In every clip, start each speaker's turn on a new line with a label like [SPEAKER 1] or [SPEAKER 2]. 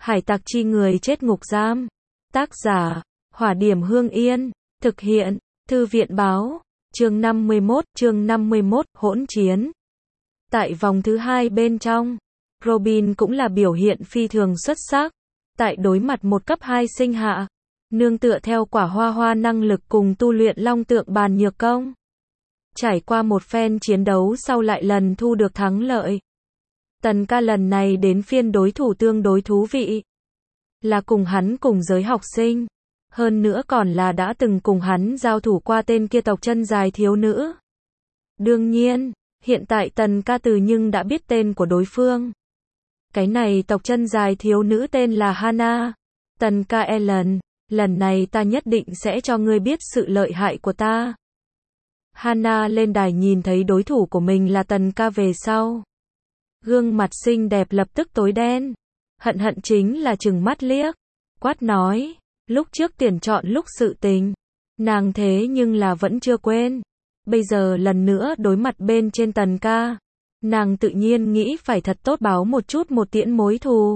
[SPEAKER 1] Hải tặc chi người chết ngục giam. Tác giả, Hỏa Điểm Hương Yên. Thực hiện, Thư viện báo. Chương 51, hỗn chiến. Tại vòng thứ 2 bên trong, Robin cũng là biểu hiện phi thường xuất sắc. Tại đối mặt một cấp 2 sinh hạ, nương tựa theo quả hoa năng lực cùng tu luyện long tượng bàn nhược công. Trải qua một phen chiến đấu sau lại lần thu được thắng lợi. Tần ca lần này đến phiên đối thủ tương đối thú vị. Là cùng hắn cùng giới học sinh. Hơn nữa còn là đã từng cùng hắn giao thủ qua tên kia tộc chân dài thiếu nữ. Đương nhiên, hiện tại tần ca từ nhưng đã biết tên của đối phương. Cái này tộc chân dài thiếu nữ tên là Hana. Tần ca lần này ta nhất định sẽ cho ngươi biết sự lợi hại của ta. Hana lên đài nhìn thấy đối thủ của mình là tần ca về sau. Gương mặt xinh đẹp lập tức tối đen. Hận chính là trừng mắt liếc. Quát nói, lúc trước tiền chọn lúc sự tình. Nàng thế nhưng là vẫn chưa quên. Bây giờ lần nữa đối mặt bên trên tần ca. Nàng tự nhiên nghĩ phải thật tốt báo một chút một tiễn mối thù.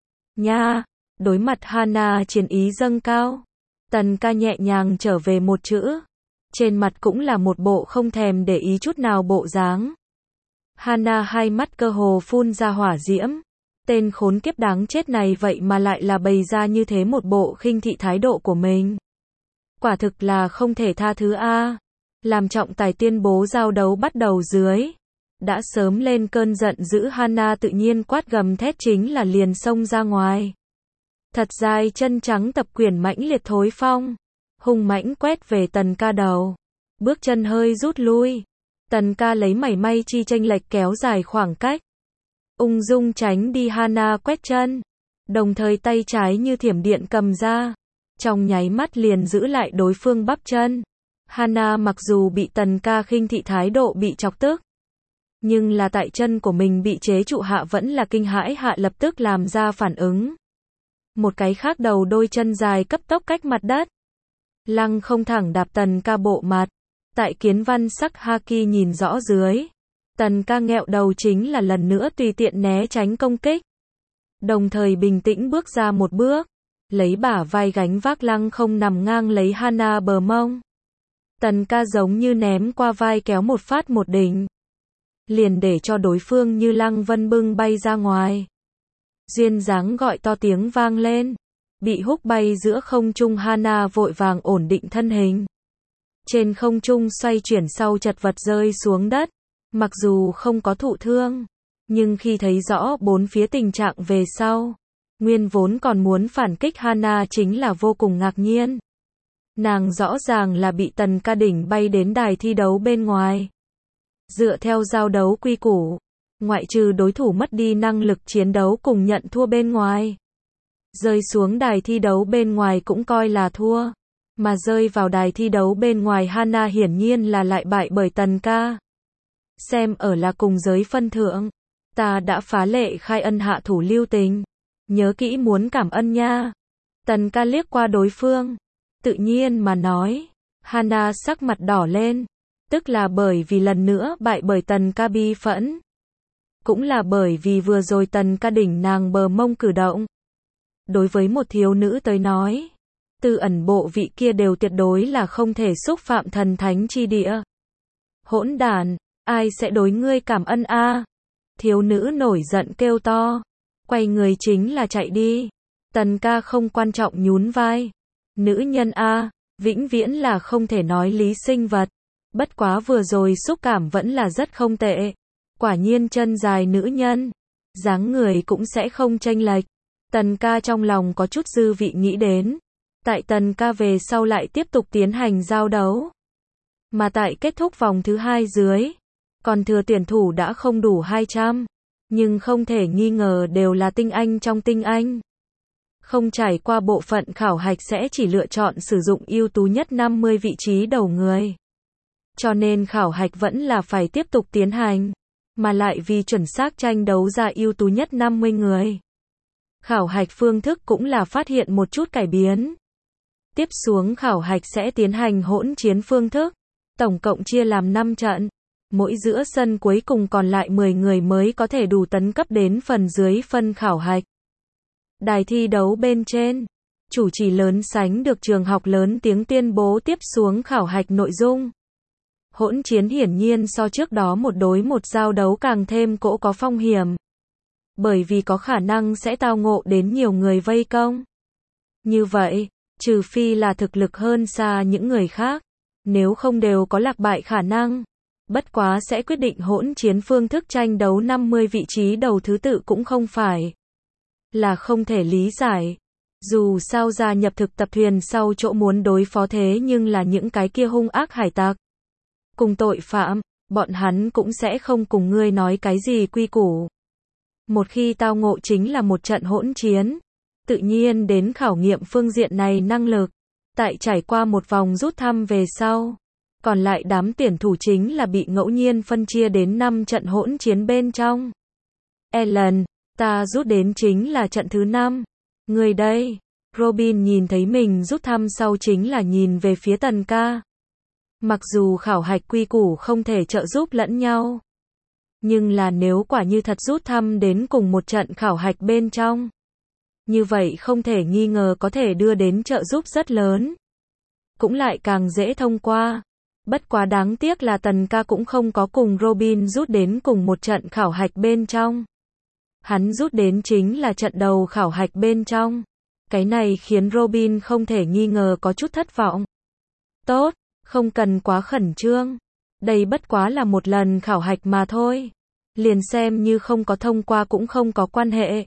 [SPEAKER 1] Nha, đối mặt Hana chiến ý dâng cao. Tần ca nhẹ nhàng trở về một chữ. Trên mặt cũng là một bộ không thèm để ý chút nào bộ dáng. Hana hai mắt cơ hồ phun ra hỏa diễm. Tên khốn kiếp đáng chết này vậy mà lại là bày ra như thế một bộ khinh thị thái độ của mình. Quả thực là không thể tha thứ a. Làm trọng tài tuyên bố giao đấu bắt đầu dưới. Đã sớm lên cơn giận dữ Hana tự nhiên quát gầm thét chính là liền xông ra ngoài. Thật dài chân trắng tập quyền mãnh liệt thối phong. Hung mãnh quét về tần ca đầu. Bước chân hơi rút lui. Tần ca lấy mảy may chi chênh lệch kéo dài khoảng cách. Ung dung tránh đi Hana quét chân. Đồng thời tay trái như thiểm điện cầm ra. Trong nháy mắt liền giữ lại đối phương bắp chân. Hana mặc dù bị tần ca khinh thị thái độ bị chọc tức. Nhưng là tại chân của mình bị chế trụ hạ vẫn là kinh hãi hạ lập tức làm ra phản ứng. Một cái khác đầu đôi chân dài cấp tốc cách mặt đất. Lăng không thẳng đạp tần ca bộ mặt. Tại kiến văn sắc haki nhìn rõ dưới. Tần ca nghẹo đầu chính là lần nữa tùy tiện né tránh công kích. Đồng thời bình tĩnh bước ra một bước. Lấy bả vai gánh vác lăng không nằm ngang lấy Hana bờ mông. Tần ca giống như ném qua vai kéo một phát một đỉnh. Liền để cho đối phương như lăng vân bưng bay ra ngoài. Duyên dáng gọi to tiếng vang lên. Bị húc bay giữa không trung Hana vội vàng ổn định thân hình. Trên không trung xoay chuyển sau chật vật rơi xuống đất. Mặc dù không có thụ thương. Nhưng khi thấy rõ bốn phía tình trạng về sau. Nguyên vốn còn muốn phản kích Hana chính là vô cùng ngạc nhiên. Nàng rõ ràng là bị tần ca đỉnh bay đến đài thi đấu bên ngoài. Dựa theo giao đấu quy củ. Ngoại trừ đối thủ mất đi năng lực chiến đấu cùng nhận thua bên ngoài. Rơi xuống đài thi đấu bên ngoài cũng coi là thua. Mà rơi vào đài thi đấu bên ngoài Hana hiển nhiên là lại bại bởi tần ca. Xem ở là cùng giới phân thượng. Ta đã phá lệ khai ân hạ thủ lưu tình. Nhớ kỹ muốn cảm ơn nha. Tần ca liếc qua đối phương. Tự nhiên mà nói. Hana sắc mặt đỏ lên. Tức là bởi vì lần nữa bại bởi tần ca bi phẫn. Cũng là bởi vì vừa rồi tần ca đỉnh nàng bờ mông cử động. Đối với một thiếu nữ tới nói. Tư ẩn bộ vị kia đều tuyệt đối là không thể xúc phạm thần thánh chi địa. Hỗn đản, ai sẽ đối ngươi cảm ơn a? Thiếu nữ nổi giận kêu to. Quay người chính là chạy đi. Tần ca không quan trọng nhún vai. Nữ nhân a, vĩnh viễn là không thể nói lý sinh vật. Bất quá vừa rồi xúc cảm vẫn là rất không tệ. Quả nhiên chân dài nữ nhân. Dáng người cũng sẽ không chênh lệch. Tần ca trong lòng có chút dư vị nghĩ đến. Tại tần ca về sau lại tiếp tục tiến hành giao đấu. Mà tại kết thúc vòng thứ 2 dưới. Còn thừa tuyển thủ đã không đủ 200. Nhưng không thể nghi ngờ đều là tinh anh trong tinh anh. Không trải qua bộ phận khảo hạch sẽ chỉ lựa chọn sử dụng ưu tú nhất 50 vị trí đầu người. Cho nên khảo hạch vẫn là phải tiếp tục tiến hành. Mà lại vì chuẩn xác tranh đấu ra ưu tú nhất 50 người. Khảo hạch phương thức cũng là phát hiện một chút cải biến. Tiếp xuống khảo hạch sẽ tiến hành hỗn chiến phương thức. Tổng cộng chia làm 5 trận. Mỗi giữa sân cuối cùng còn lại 10 người mới có thể đủ tấn cấp đến phần dưới phân khảo hạch. Đài thi đấu bên trên, chủ trì lớn sánh được trường học lớn tiếng tuyên bố tiếp xuống khảo hạch nội dung. Hỗn chiến hiển nhiên so trước đó một đối một giao đấu càng thêm cỗ có phong hiểm. Bởi vì có khả năng sẽ tao ngộ đến nhiều người vây công. Như vậy, trừ phi là thực lực hơn xa những người khác, nếu không đều có lạc bại khả năng. Bất quá sẽ quyết định hỗn chiến phương thức tranh đấu 50 vị trí đầu thứ tự cũng không phải là không thể lý giải. Dù sao gia nhập thực tập thuyền sau chỗ muốn đối phó thế nhưng là những cái kia hung ác hải tặc. Cùng tội phạm, bọn hắn cũng sẽ không cùng ngươi nói cái gì quy củ. Một khi tao ngộ chính là một trận hỗn chiến, tự nhiên đến khảo nghiệm phương diện này năng lực. Tại trải qua một vòng rút thăm về sau, còn lại đám tuyển thủ chính là bị ngẫu nhiên phân chia đến 5 trận hỗn chiến bên trong. Ellen, ta rút đến chính là trận thứ 5. Người đây, Robin nhìn thấy mình rút thăm sau chính là nhìn về phía Tần ca. Mặc dù khảo hạch quy củ không thể trợ giúp lẫn nhau, nhưng là nếu quả như thật rút thăm đến cùng một trận khảo hạch bên trong, như vậy không thể nghi ngờ có thể đưa đến trợ giúp rất lớn. Cũng lại càng dễ thông qua. Bất quá đáng tiếc là Tần ca cũng không có cùng Robin rút đến cùng một trận khảo hạch bên trong. Hắn rút đến chính là trận đầu khảo hạch bên trong. Cái này khiến Robin không thể nghi ngờ có chút thất vọng. Tốt, không cần quá khẩn trương. Đây bất quá là một lần khảo hạch mà thôi. Liền xem như không có thông qua cũng không có quan hệ.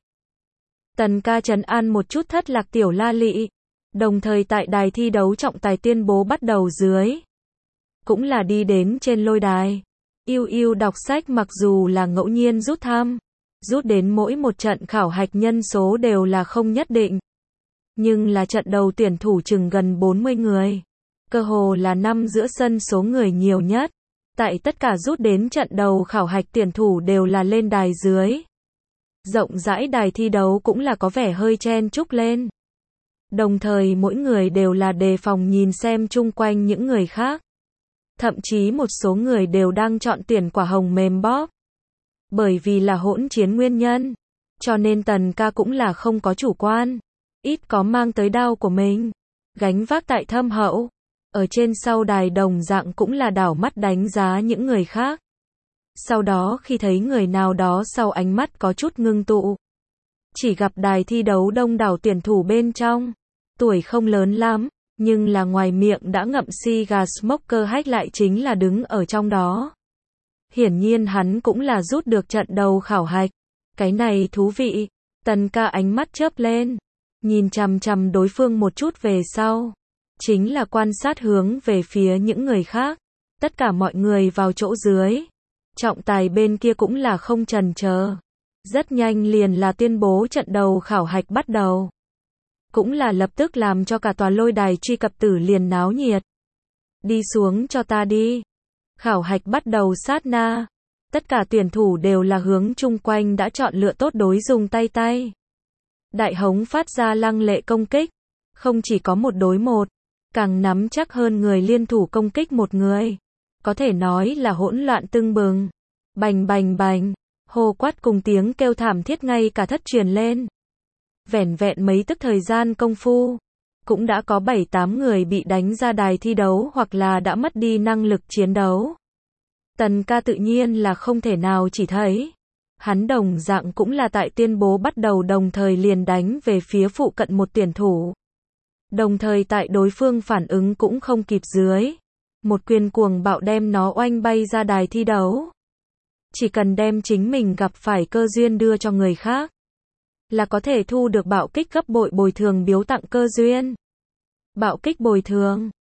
[SPEAKER 1] Tần ca trấn an một chút thất lạc tiểu La Lị. Đồng thời tại đài thi đấu trọng tài tuyên bố bắt đầu dưới. Cũng là đi đến trên lôi đài. Yêu yêu đọc sách mặc dù là ngẫu nhiên rút thăm. Rút đến mỗi một trận khảo hạch nhân số đều là không nhất định. Nhưng là trận đầu tuyển thủ chừng gần 40 người. Cơ hồ là năm giữa sân số người nhiều nhất. Tại tất cả rút đến trận đầu khảo hạch tuyển thủ đều là lên đài dưới. Rộng rãi đài thi đấu cũng là có vẻ hơi chen chúc lên. Đồng thời mỗi người đều là đề phòng nhìn xem chung quanh những người khác. Thậm chí một số người đều đang chọn tuyển quả hồng mềm bóp. Bởi vì là hỗn chiến nguyên nhân, cho nên Tần ca cũng là không có chủ quan. Ít có mang tới đao của mình, gánh vác tại thâm hậu. Ở trên sau đài đồng dạng cũng là đảo mắt đánh giá những người khác. Sau đó khi thấy người nào đó sau ánh mắt có chút ngưng tụ. Chỉ gặp đài thi đấu đông đảo tuyển thủ bên trong. Tuổi không lớn lắm, nhưng là ngoài miệng đã ngậm cigar smoker hách lại chính là đứng ở trong đó. Hiển nhiên hắn cũng là rút được trận đầu khảo hạch. Cái này thú vị. Tần ca ánh mắt chớp lên. Nhìn chằm chằm đối phương một chút về sau. Chính là quan sát hướng về phía những người khác. Tất cả mọi người vào chỗ dưới. Trọng tài bên kia cũng là không chần chờ. Rất nhanh liền là tuyên bố trận đầu khảo hạch bắt đầu. Cũng là lập tức làm cho cả tòa lôi đài truy cập tử liền náo nhiệt. Đi xuống cho ta đi. Khảo hạch bắt đầu sát na. Tất cả tuyển thủ đều là hướng chung quanh đã chọn lựa tốt đối dùng tay tay. Đại hống phát ra lăng lệ công kích. Không chỉ có một đối một, càng nắm chắc hơn người liên thủ công kích một người. Có thể nói là hỗn loạn tưng bừng. Bành bành bành. Hô quát cùng tiếng kêu thảm thiết ngay cả thất truyền lên. Vẻn vẹn mấy tức thời gian công phu. Cũng đã có 7-8 người bị đánh ra đài thi đấu hoặc là đã mất đi năng lực chiến đấu. Tần ca tự nhiên là không thể nào chỉ thấy. Hắn đồng dạng cũng là tại tuyên bố bắt đầu đồng thời liền đánh về phía phụ cận một tuyển thủ. Đồng thời tại đối phương phản ứng cũng không kịp dưới. Một quyền cuồng bạo đem nó oanh bay ra đài thi đấu. Chỉ cần đem chính mình gặp phải cơ duyên đưa cho người khác. Là có thể thu được bạo kích gấp bội bồi thường biếu tặng cơ duyên. Bạo kích bồi thường.